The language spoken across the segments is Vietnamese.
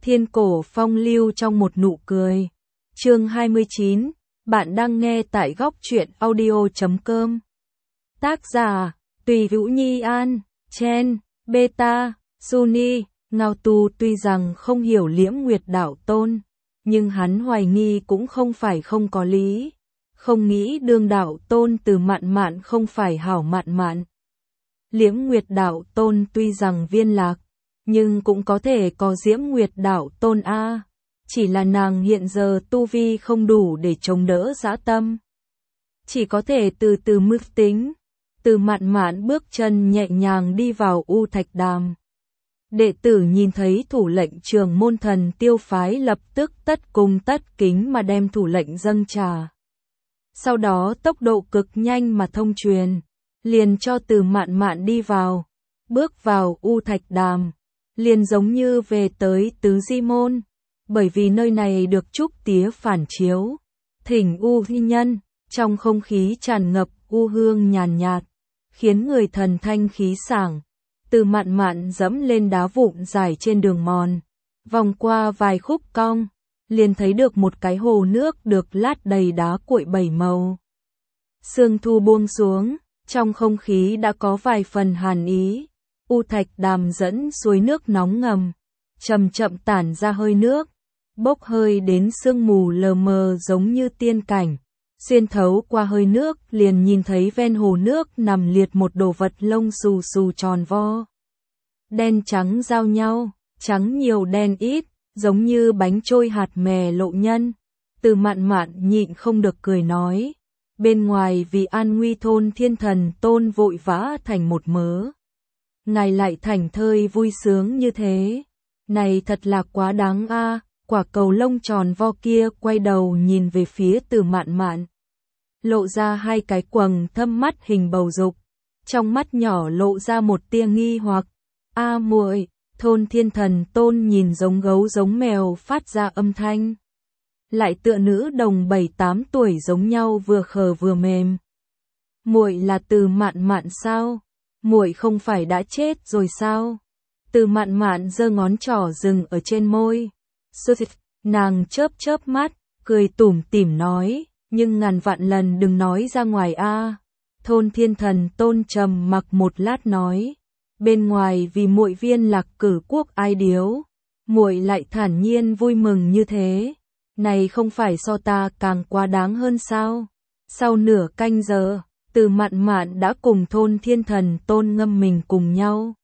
Thiên cổ phong lưu trong một nụ cười. Chương 29, bạn đang nghe tại góc truyện audio.com. Tác giả, Tùy Vũ Nhi An, Chen, Beta, Suni, Ngao Tu tuy rằng không hiểu Liễm Nguyệt Đạo Tôn, nhưng hắn hoài nghi cũng không phải không có lý. Không nghĩ Đương Đạo Tôn từ mạn mạn không phải hảo mạn mạn. Liễm Nguyệt Đạo Tôn tuy rằng viên lạc, nhưng cũng có thể có Diễm Nguyệt Đạo Tôn a. Chỉ là nàng hiện giờ tu vi không đủ để chống đỡ dã tâm. Chỉ có thể từ từ mưu tính. Từ mạn mạn bước chân nhẹ nhàng đi vào U Thạch Đàm. Đệ tử nhìn thấy thủ lệnh Trường Môn Thần Tiêu phái lập tức tất cung tất kính mà đem thủ lệnh dâng trà. Sau đó tốc độ cực nhanh mà thông truyền, liền cho từ mạn mạn đi vào. Bước vào U Thạch Đàm, liền giống như về tới Tứ Di Môn, bởi vì nơi này được trúc tía phản chiếu. Thỉnh U Thi Nhân, trong không khí tràn ngập u hương nhàn nhạt, khiến người thần thanh khí sảng. Từ mạn mạn dẫm lên đá vụn dài trên đường mòn, vòng qua vài khúc cong, liền thấy được một cái hồ nước được lát đầy đá cuội bảy màu. Sương thu buông xuống, trong không khí đã có vài phần hàn ý. U Thạch Đàm dẫn suối nước nóng ngầm, chậm chậm tản ra hơi nước, bốc hơi đến sương mù lờ mờ giống như tiên cảnh. Xuyên thấu qua hơi nước liền nhìn thấy ven hồ nước nằm liệt một đồ vật lông xù xù tròn vo. Đen trắng giao nhau, trắng nhiều đen ít, giống như bánh trôi hạt mè lộ nhân. Từ mạn mạn nhịn không được cười nói. Bên ngoài vì an nguy Thôn Thiên Thần Tôn vội vã thành một mớ. Ngài lại thảnh thơi vui sướng như thế. Này thật là quá đáng a. Quả cầu lông tròn vo kia quay đầu nhìn về phía từ mạn mạn. Lộ ra hai cái quầng thâm mắt hình bầu dục. Trong mắt nhỏ lộ ra một tia nghi hoặc. A muội, Thôn Thiên Thần Tôn nhìn giống gấu giống mèo phát ra âm thanh. Lại tựa nữ đồng 7-8 tuổi giống nhau vừa khờ vừa mềm. Muội là từ mạn mạn sao? Muội không phải đã chết rồi sao? Từ mạn mạn giơ ngón trỏ dừng ở trên môi. Nàng chớp chớp mắt, cười tủm tỉm nói, nhưng ngàn vạn lần đừng nói ra ngoài a. Thôn Thiên Thần Tôn trầm mặc một lát nói, bên ngoài vì muội viên lạc cử quốc ai điếu, muội lại thản nhiên vui mừng như thế, này không phải so ta càng quá đáng hơn sao? Sau nửa canh giờ, từ mạn mạn đã cùng Thôn Thiên Thần Tôn ngâm mình cùng nhau.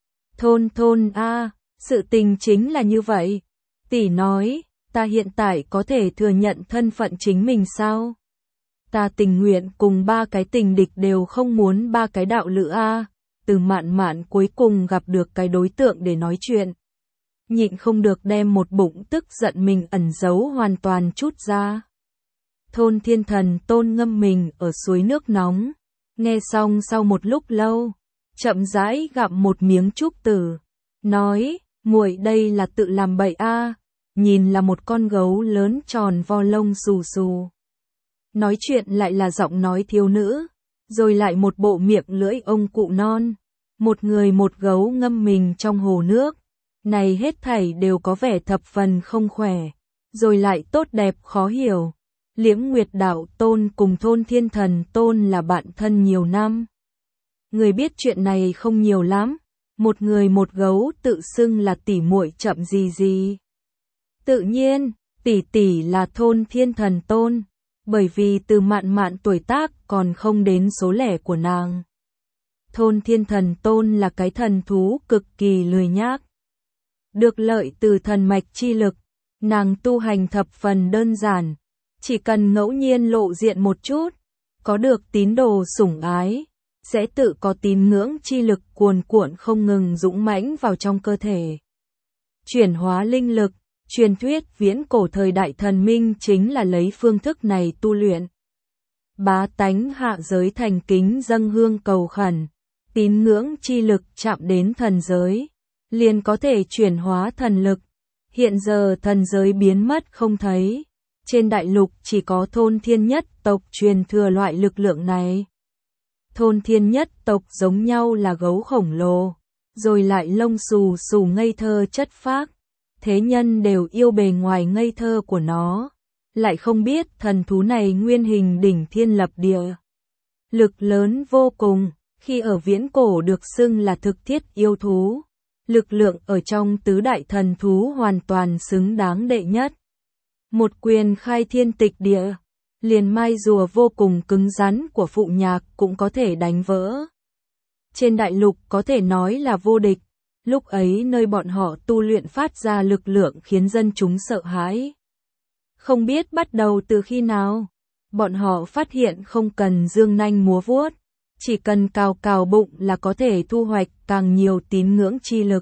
Thôn a, sự tình chính là như vậy. Tỷ nói, ta hiện tại có thể thừa nhận thân phận chính mình sao? Ta tình nguyện cùng ba cái tình địch đều không muốn ba cái đạo lữ a. Từ mạn mạn cuối cùng gặp được cái đối tượng để nói chuyện. Nhịn không được đem một bụng tức giận mình ẩn giấu hoàn toàn trút ra. Thôn Thiên Thần Tôn ngâm mình ở suối nước nóng. Nghe xong sau một lúc lâu, chậm rãi gặm một miếng trúc tử. Nói, muội đây là tự làm bậy a. Nhìn là một con gấu lớn tròn vo lông xù xù. Nói chuyện lại là giọng nói thiếu nữ. Rồi lại một bộ miệng lưỡi ông cụ non. Một người một gấu ngâm mình trong hồ nước. Này hết thảy đều có vẻ thập phần không khỏe. Rồi lại tốt đẹp khó hiểu. Liễm Nguyệt Đạo Tôn cùng Thôn Thiên Thần Tôn là bạn thân nhiều năm. Người biết chuyện này không nhiều lắm. Một người một gấu tự xưng là tỷ muội chậm gì gì. Tự nhiên, tỷ tỷ là Thôn Thiên Thần Tôn. Bởi vì từ mạn mạn tuổi tác còn không đến số lẻ của nàng. Thôn Thiên Thần Tôn là cái thần thú cực kỳ lười nhác. Được lợi từ thần mạch chi lực, nàng tu hành thập phần đơn giản. Chỉ cần ngẫu nhiên lộ diện một chút, có được tín đồ sủng ái, sẽ tự có tín ngưỡng chi lực cuồn cuộn không ngừng dũng mãnh vào trong cơ thể. Chuyển hóa linh lực. Truyền thuyết viễn cổ thời đại thần minh chính là lấy phương thức này tu luyện. Bá tánh hạ giới thành kính dâng hương cầu khẩn, tín ngưỡng chi lực chạm đến thần giới, liền có thể chuyển hóa thần lực. Hiện giờ thần giới biến mất không thấy, trên đại lục chỉ có Thôn Thiên Nhất tộc truyền thừa loại lực lượng này. Thôn Thiên Nhất tộc giống nhau là gấu khổng lồ, rồi lại lông xù xù ngây thơ chất phác. thế nhân đều yêu bề ngoài ngây thơ của nó, lại không biết thần thú này nguyên hình đỉnh thiên lập địa. Lực lớn vô cùng, khi ở viễn cổ được xưng là thực thiết yêu thú. Lực lượng ở trong tứ đại thần thú hoàn toàn xứng đáng đệ nhất. Một quyền khai thiên tịch địa, liền mai rùa vô cùng cứng rắn của Phụ Nhạc cũng có thể đánh vỡ. Trên đại lục có thể nói là vô địch, lúc ấy nơi bọn họ tu luyện phát ra lực lượng khiến dân chúng sợ hãi. Không biết bắt đầu từ khi nào, bọn họ phát hiện không cần dương nanh múa vuốt, chỉ cần cào cào bụng là có thể thu hoạch càng nhiều tín ngưỡng chi lực.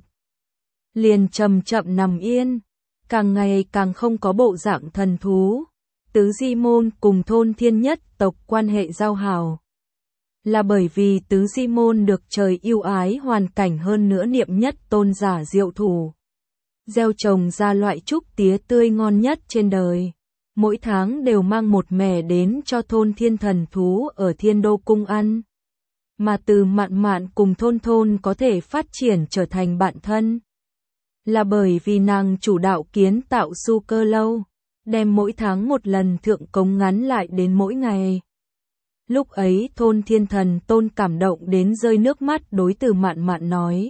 Liền chậm chậm nằm yên, càng ngày càng không có bộ dạng thần thú. Tứ Di Môn cùng thôn Thiên Nhất tộc quan hệ giao hảo. Là bởi vì Tứ Di Môn được trời yêu ái hoàn cảnh hơn nữa Niệm Nhất tôn giả diệu thủ. Gieo trồng ra loại trúc tía tươi ngon nhất trên đời. Mỗi tháng đều mang một mẻ đến cho thôn thiên thần thú ở Thiên Đô Cung ăn. Mà từ Mạn Mạn cùng Thôn Thôn có thể phát triển trở thành bạn thân. Là bởi vì nàng chủ đạo kiến tạo su cơ lâu, đem mỗi tháng một lần thượng cống ngắn lại đến mỗi ngày. Lúc ấy Thôn Thiên Thần Tôn cảm động đến rơi nước mắt đối từ Mạn Mạn nói.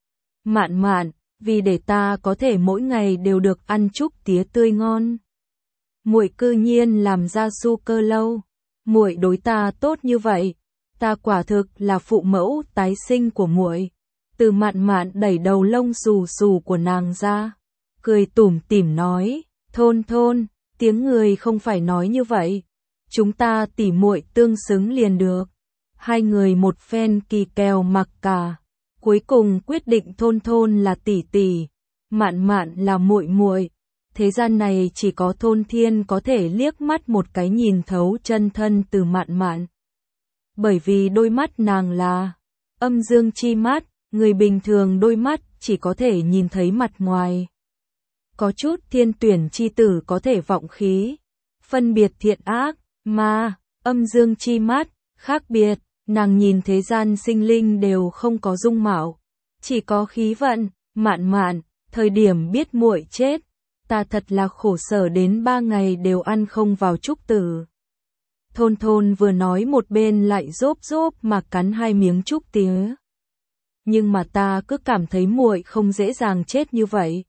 Mạn Mạn, vì để ta có thể mỗi ngày đều được ăn trúc tía tươi ngon. Muội cư nhiên làm ra su cơ lâu, muội đối ta tốt như vậy, ta quả thực là phụ mẫu tái sinh của muội. Từ Mạn Mạn đẩy đầu lông xù xù của nàng ra, cười tủm tỉm nói, Thôn Thôn, tiếng người không phải nói như vậy, chúng ta tỉ muội tương xứng liền được. Hai người một phen kỳ kèo mặc cả, cuối cùng quyết định Thôn Thôn là tỷ tỷ, Mạn Mạn là muội muội. Thế gian này chỉ có Thôn Thiên có thể liếc mắt một cái nhìn thấu chân thân từ Mạn Mạn. Bởi vì đôi mắt nàng là âm dương chi mắt, người bình thường đôi mắt chỉ có thể nhìn thấy mặt ngoài. Có chút thiên tuyển chi tử có thể vọng khí, phân biệt thiện ác, mà âm dương chi mắt, khác biệt, nàng nhìn thế gian sinh linh đều không có dung mạo, chỉ có khí vận. Mạn Mạn, thời điểm biết muội chết, ta thật là khổ sở đến 3 ngày đều ăn không vào trúc tử. Thôn Thôn vừa nói một bên lại rốp mà cắn 2 miếng trúc tía. Nhưng mà ta cứ cảm thấy muội không dễ dàng chết như vậy.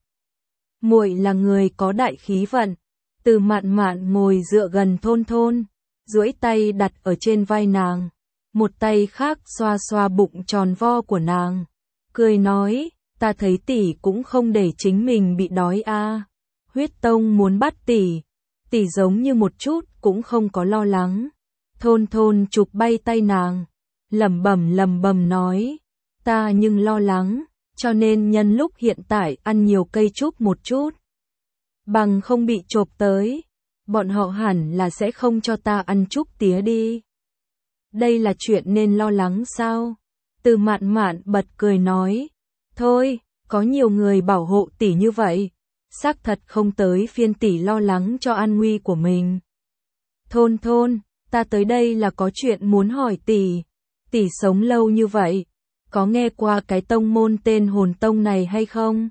Muội là người có đại khí vận. Từ Mạn Mạn ngồi dựa gần Thôn Thôn, duỗi tay đặt ở trên vai nàng, một tay khác xoa xoa bụng tròn vo của nàng, cười nói, ta thấy tỷ cũng không để chính mình bị đói a. Huyết Tông muốn bắt tỷ giống như một chút cũng không có lo lắng. Thôn Thôn chụp bay tay nàng, lẩm bẩm nói, ta nhưng lo lắng, cho nên nhân lúc hiện tại ăn nhiều cây trúc một chút. Bằng không bị chộp tới, bọn họ hẳn là sẽ không cho ta ăn trúc tía đi. Đây là chuyện nên lo lắng sao? Từ Mạn Mạn bật cười nói, thôi, có nhiều người bảo hộ tỷ như vậy, xác thật không tới phiên tỷ lo lắng cho an nguy của mình. Thôn Thôn, ta tới đây là có chuyện muốn hỏi tỷ sống lâu như vậy, có nghe qua cái tông môn tên Hồn Tông này hay không?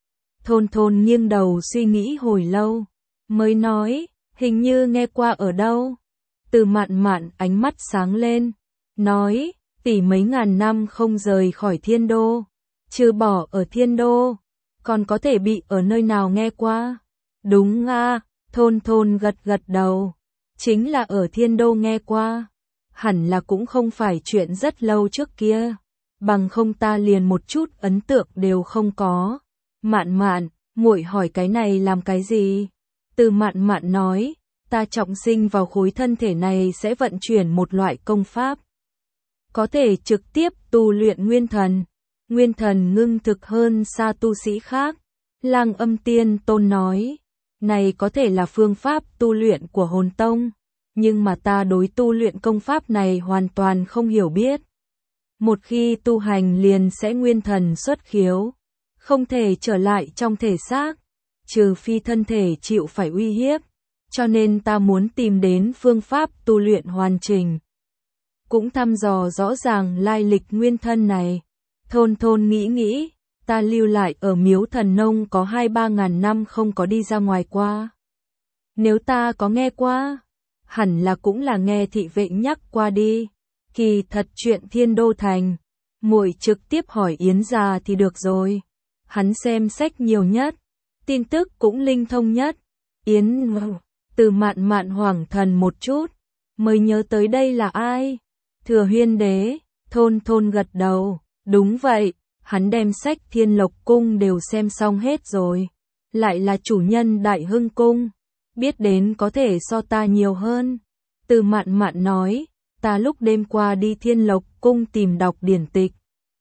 Thôn Thôn nghiêng đầu suy nghĩ hồi lâu, mới nói, hình như nghe qua ở đâu. Từ Mạn Mạn ánh mắt sáng lên, nói, tỷ mấy ngàn năm không rời khỏi Thiên Đô, trừ bỏ ở Thiên Đô, còn có thể bị ở nơi nào nghe qua? Đúng a, Thôn Thôn gật đầu, chính là ở Thiên Đô nghe qua, hẳn là cũng không phải chuyện rất lâu trước kia, bằng không ta liền một chút ấn tượng đều không có. Mạn Mạn, muội hỏi cái này làm cái gì? Từ Mạn Mạn nói, ta trọng sinh vào khối thân thể này sẽ vận chuyển một loại công pháp, có thể trực tiếp tu luyện nguyên thần. Nguyên thần ngưng thực hơn xa tu sĩ khác. Lang Âm Tiên Tôn nói, này có thể là phương pháp tu luyện của Hồn Tông, nhưng mà ta đối tu luyện công pháp này hoàn toàn không hiểu biết. Một khi tu hành liền sẽ nguyên thần xuất khiếu, không thể trở lại trong thể xác, trừ phi thân thể chịu phải uy hiếp, cho nên ta muốn tìm đến phương pháp tu luyện hoàn chỉnh, cũng thăm dò rõ ràng lai lịch nguyên thân này. Thôn Thôn nghĩ, ta lưu lại ở Miếu Thần Nông có 2-3 ngàn năm không có đi ra ngoài qua. Nếu ta có nghe qua, hẳn là cũng là nghe thị vệ nhắc qua đi. Kỳ thật chuyện Thiên Đô Thành, muội trực tiếp hỏi Yến gia thì được rồi. Hắn xem sách nhiều nhất, tin tức cũng linh thông nhất. Yến Từ Mạn Mạn hoảng thần một chút, mới nhớ tới đây là ai. Thừa Huyên Đế. Thôn Thôn gật đầu, đúng vậy, hắn đem sách Thiên Lộc Cung đều xem xong hết rồi. Lại là chủ nhân Đại Hưng Cung, biết đến có thể so ta nhiều hơn. Từ Mạn Mạn nói, ta lúc đêm qua đi Thiên Lộc Cung tìm đọc điển tịch.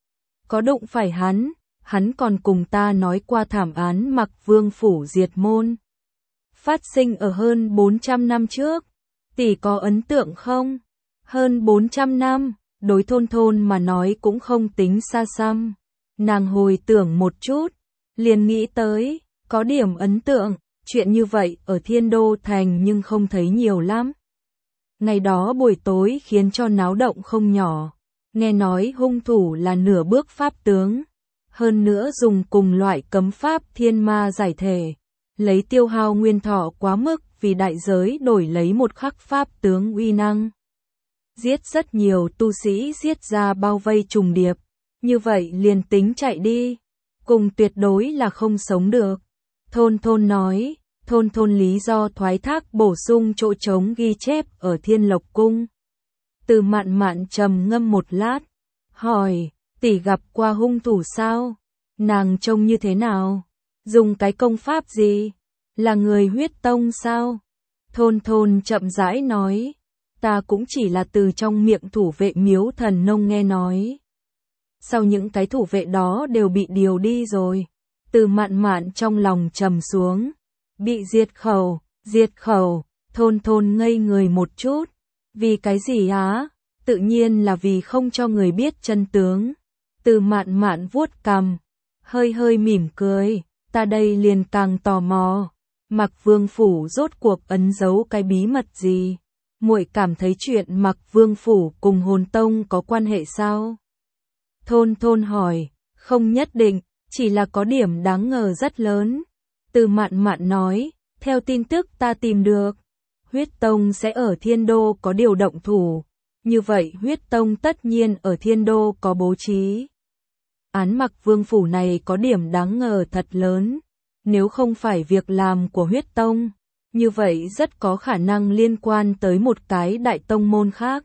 Có đụng phải hắn còn cùng ta nói qua thảm án Mặc Vương phủ diệt môn. Phát sinh ở hơn 400 năm trước, tỷ có ấn tượng không? Hơn 400 năm, đối Thôn Thôn mà nói cũng không tính xa xăm. Nàng hồi tưởng một chút, liền nghĩ tới, có điểm ấn tượng, chuyện như vậy ở Thiên Đô Thành nhưng không thấy nhiều lắm. Ngày đó buổi tối khiến cho náo động không nhỏ, nghe nói hung thủ là nửa bước pháp tướng, hơn nữa dùng cùng loại cấm pháp thiên ma giải thể, lấy tiêu hao nguyên thọ quá mức vì đại giới đổi lấy một khắc pháp tướng uy năng. Giết rất nhiều tu sĩ giết ra bao vây trùng điệp, như vậy liền tính chạy đi, cùng tuyệt đối là không sống được. Thôn Thôn nói, Thôn Thôn lý do thoái thác bổ sung chỗ trống ghi chép ở Thiên Lộc Cung. Từ Mạn Mạn trầm ngâm một lát, hỏi, tỷ gặp qua hung thủ sao? Nàng trông như thế nào? Dùng cái công pháp gì? Là người huyết tông sao? Thôn Thôn chậm rãi nói, ta cũng chỉ là từ trong miệng thủ vệ Miếu Thần Nông nghe nói. Sau những cái thủ vệ đó đều bị điều đi rồi. Từ Mạn Mạn trong lòng trầm xuống. Bị diệt khẩu, Thôn Thôn ngây người một chút. Vì cái gì á? Tự nhiên là vì không cho người biết chân tướng. Từ Mạn Mạn vuốt cằm, hơi mỉm cười, ta đây liền càng tò mò. Mặc Vương phủ rốt cuộc ấn giấu cái bí mật gì? Muội cảm thấy chuyện Mặc Vương phủ cùng Hồn Tông có quan hệ sao? Thôn Thôn hỏi, không nhất định, chỉ là có điểm đáng ngờ rất lớn. Từ Mạn Mạn nói, theo tin tức ta tìm được, Huyết Tông sẽ ở Thiên Đô có điều động thủ, như vậy Huyết Tông tất nhiên ở Thiên Đô có bố trí. Án Mặc Vương phủ này có điểm đáng ngờ thật lớn, nếu không phải việc làm của Huyết Tông, như vậy rất có khả năng liên quan tới một cái đại tông môn khác.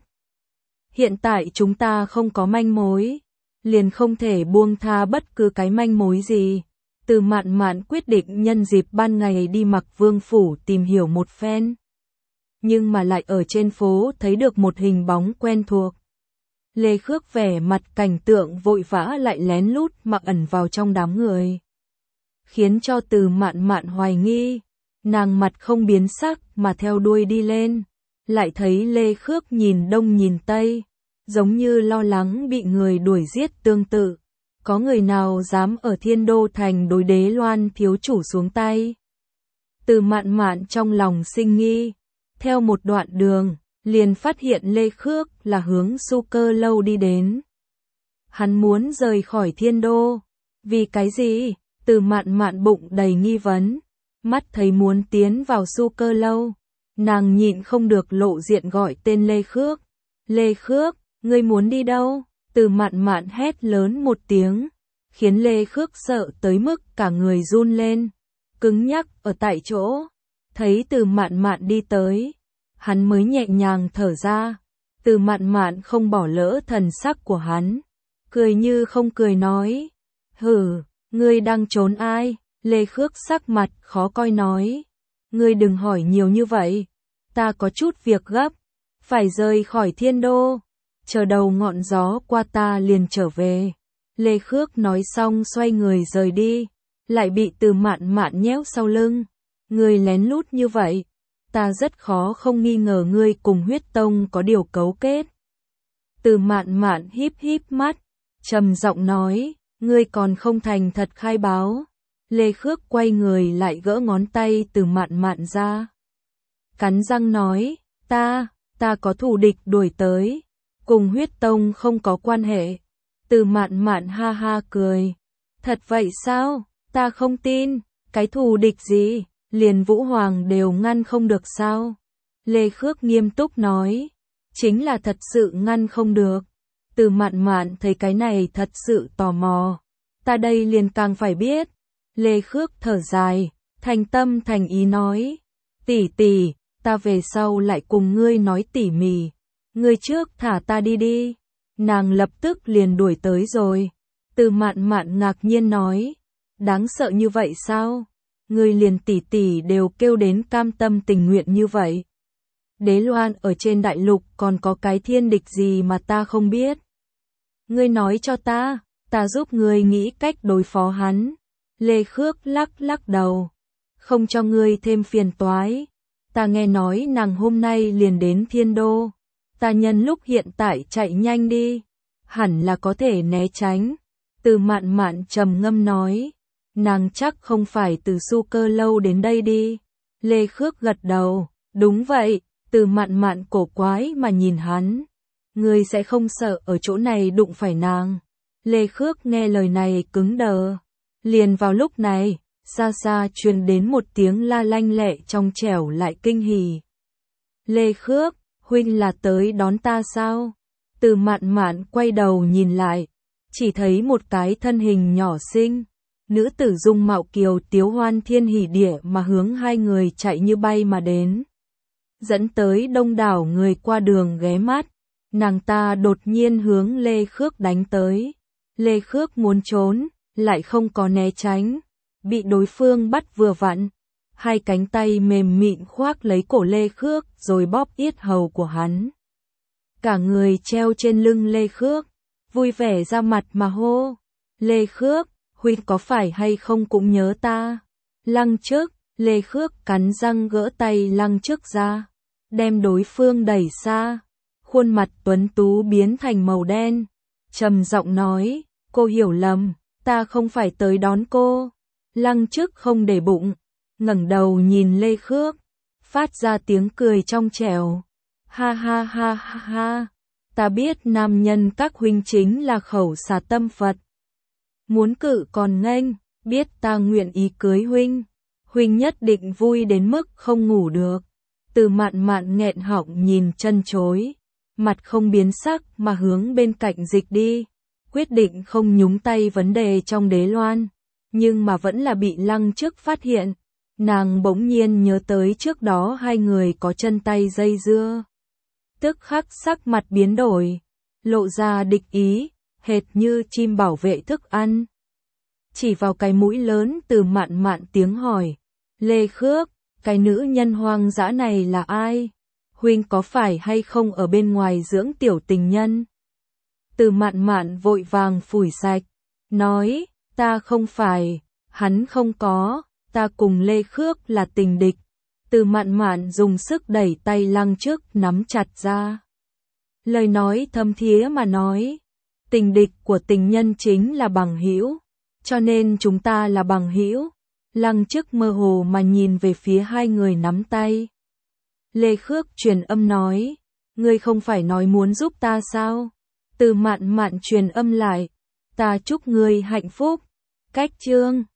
Hiện tại chúng ta không có manh mối, liền không thể buông tha bất cứ cái manh mối gì. Từ Mạn Mạn quyết định nhân dịp ban ngày đi Mặc Vương phủ tìm hiểu một phen. Nhưng mà lại ở trên phố thấy được một hình bóng quen thuộc. Lê Khước vẻ mặt cảnh tượng vội vã lại lén lút mà ẩn vào trong đám người, khiến cho Từ Mạn Mạn hoài nghi. Nàng mặt không biến sắc mà theo đuôi đi lên, lại thấy Lê Khước nhìn đông nhìn tây, giống như lo lắng bị người đuổi giết tương tự. Có người nào dám ở Thiên Đô Thành đối Đế Loan thiếu chủ xuống tay? Từ Mạn Mạn trong lòng sinh nghi, theo một đoạn đường, liền phát hiện Lê Khước là hướng Su Cơ Lâu đi đến. Hắn muốn rời khỏi Thiên Đô, vì cái gì? Từ Mạn Mạn bụng đầy nghi vấn, mắt thấy muốn tiến vào Su Cơ Lâu, nàng nhịn không được lộ diện gọi tên Lê Khước. Lê Khước, ngươi muốn đi đâu? Từ Mạn Mạn hét lớn một tiếng, khiến Lê Khước sợ tới mức cả người run lên, cứng nhắc ở tại chỗ. Thấy Từ Mạn Mạn đi tới, hắn mới nhẹ nhàng thở ra. Từ Mạn Mạn không bỏ lỡ thần sắc của hắn, cười như không cười nói, hừ, ngươi đang trốn ai? Lê Khước sắc mặt khó coi nói, ngươi đừng hỏi nhiều như vậy, ta có chút việc gấp, phải rời khỏi Thiên Đô, chờ đầu ngọn gió qua ta liền trở về. Lê Khước nói xong xoay người rời đi, lại bị Từ Mạn Mạn nhéo sau lưng, ngươi lén lút như vậy, ta rất khó không nghi ngờ ngươi cùng Huyết Tông có điều cấu kết. Từ Mạn Mạn híp mắt, trầm giọng nói, ngươi còn không thành thật khai báo. Lê Khước quay người lại gỡ ngón tay Từ Mạn Mạn ra, cắn răng nói, ta có thù địch đuổi tới, cùng Huyết Tông không có quan hệ. Từ Mạn Mạn ha ha cười, Thật vậy sao? Ta không tin, cái thù địch gì, liền Vũ Hoàng đều ngăn không được sao? Lê Khước nghiêm túc nói, chính là thật sự ngăn không được. Từ Mạn Mạn thấy cái này thật sự tò mò, ta đây liền càng phải biết. Lê Khước thở dài, thành tâm thành ý nói, tỷ tỷ, ta về sau lại cùng ngươi nói tỉ mỉ, ngươi trước thả ta đi đi. Nàng lập tức liền đuổi tới rồi. Từ Mạn Mạn ngạc nhiên nói, đáng sợ như vậy sao? Ngươi liền tỷ tỷ đều kêu đến cam tâm tình nguyện như vậy. Đế Loan ở trên đại lục còn có cái thiên địch gì mà ta không biết? Ngươi nói cho ta giúp ngươi nghĩ cách đối phó hắn. Lê Khước lắc lắc đầu, không cho ngươi thêm phiền toái. Ta nghe nói nàng hôm nay liền đến Thiên Đô, ta nhân lúc hiện tại chạy nhanh đi, hẳn là có thể né tránh. Từ Mạn Mạn trầm ngâm nói, nàng chắc không phải từ Su Cơ lâu đến đây đi. Lê Khước gật đầu, đúng vậy. Từ Mạn Mạn cổ quái mà nhìn hắn, ngươi sẽ không sợ ở chỗ này đụng phải nàng? Lê Khước nghe lời này cứng đờ. Liền vào lúc này, xa xa truyền đến một tiếng la lanh lẹ trong trẻo lại kinh hỉ. Lê Khước, huynh là tới đón ta sao? Từ Mạn Mạn quay đầu nhìn lại, chỉ thấy một cái thân hình nhỏ xinh, nữ tử dung mạo kiều tiếu hoan thiên hỉ địa mà hướng hai người chạy như bay mà đến. Dẫn tới đông đảo người qua đường ghé mắt, nàng ta đột nhiên hướng Lê Khước đánh tới. Lê Khước muốn trốn, lại không có né tránh, bị đối phương bắt vừa vặn. Hai cánh tay mềm mịn khoác lấy cổ Lê Khước rồi bóp yết hầu của hắn. Cả người treo trên lưng Lê Khước, vui vẻ ra mặt mà hô. Lê Khước, huynh có phải hay không cũng nhớ ta? Lăng Trước, Lê Khước cắn răng gỡ tay Lăng Trước ra, đem đối phương đẩy xa. Khuôn mặt tuấn tú biến thành màu đen, trầm giọng nói, cô hiểu lầm, ta không phải tới đón cô. Lăng Trước không để bụng, ngẩng đầu nhìn Lê Khước, phát ra tiếng cười trong trẻo. Ha ha ha ha ha, ta biết nam nhân các huynh chính là khẩu xà tâm Phật. Muốn cự còn nghênh, biết ta nguyện ý cưới huynh, huynh nhất định vui đến mức không ngủ được. Từ Mạn Mạn nghẹn họng nhìn chân chối, mặt không biến sắc mà hướng bên cạnh dịch đi, quyết định không nhúng tay vấn đề trong Đế Loan, nhưng mà vẫn là bị Lăng Trước phát hiện. Nàng bỗng nhiên nhớ tới trước đó hai người có chân tay dây dưa, tức khắc sắc mặt biến đổi, lộ ra địch ý, hệt như chim bảo vệ thức ăn. Chỉ vào cái mũi lớn Từ Mạn Mạn tiếng hỏi, Lê Khước, cái nữ nhân hoang dã này là ai? Huynh có phải hay không ở bên ngoài dưỡng tiểu tình nhân? Từ Mạn Mạn vội vàng phủi sạch, nói, ta không phải, hắn không có, ta cùng Lê Khước là tình địch. Từ Mạn Mạn dùng sức đẩy tay Lăng Trước nắm chặt ra. Lời nói thâm thía mà nói, tình địch của tình nhân chính là bằng hữu, cho nên chúng ta là bằng hữu. Lăng Trước mơ hồ mà nhìn về phía hai người nắm tay. Lê Khước truyền âm nói, ngươi không phải nói muốn giúp ta sao? Từ Mạn Mạn truyền âm lại, ta chúc ngươi hạnh phúc. Cách chương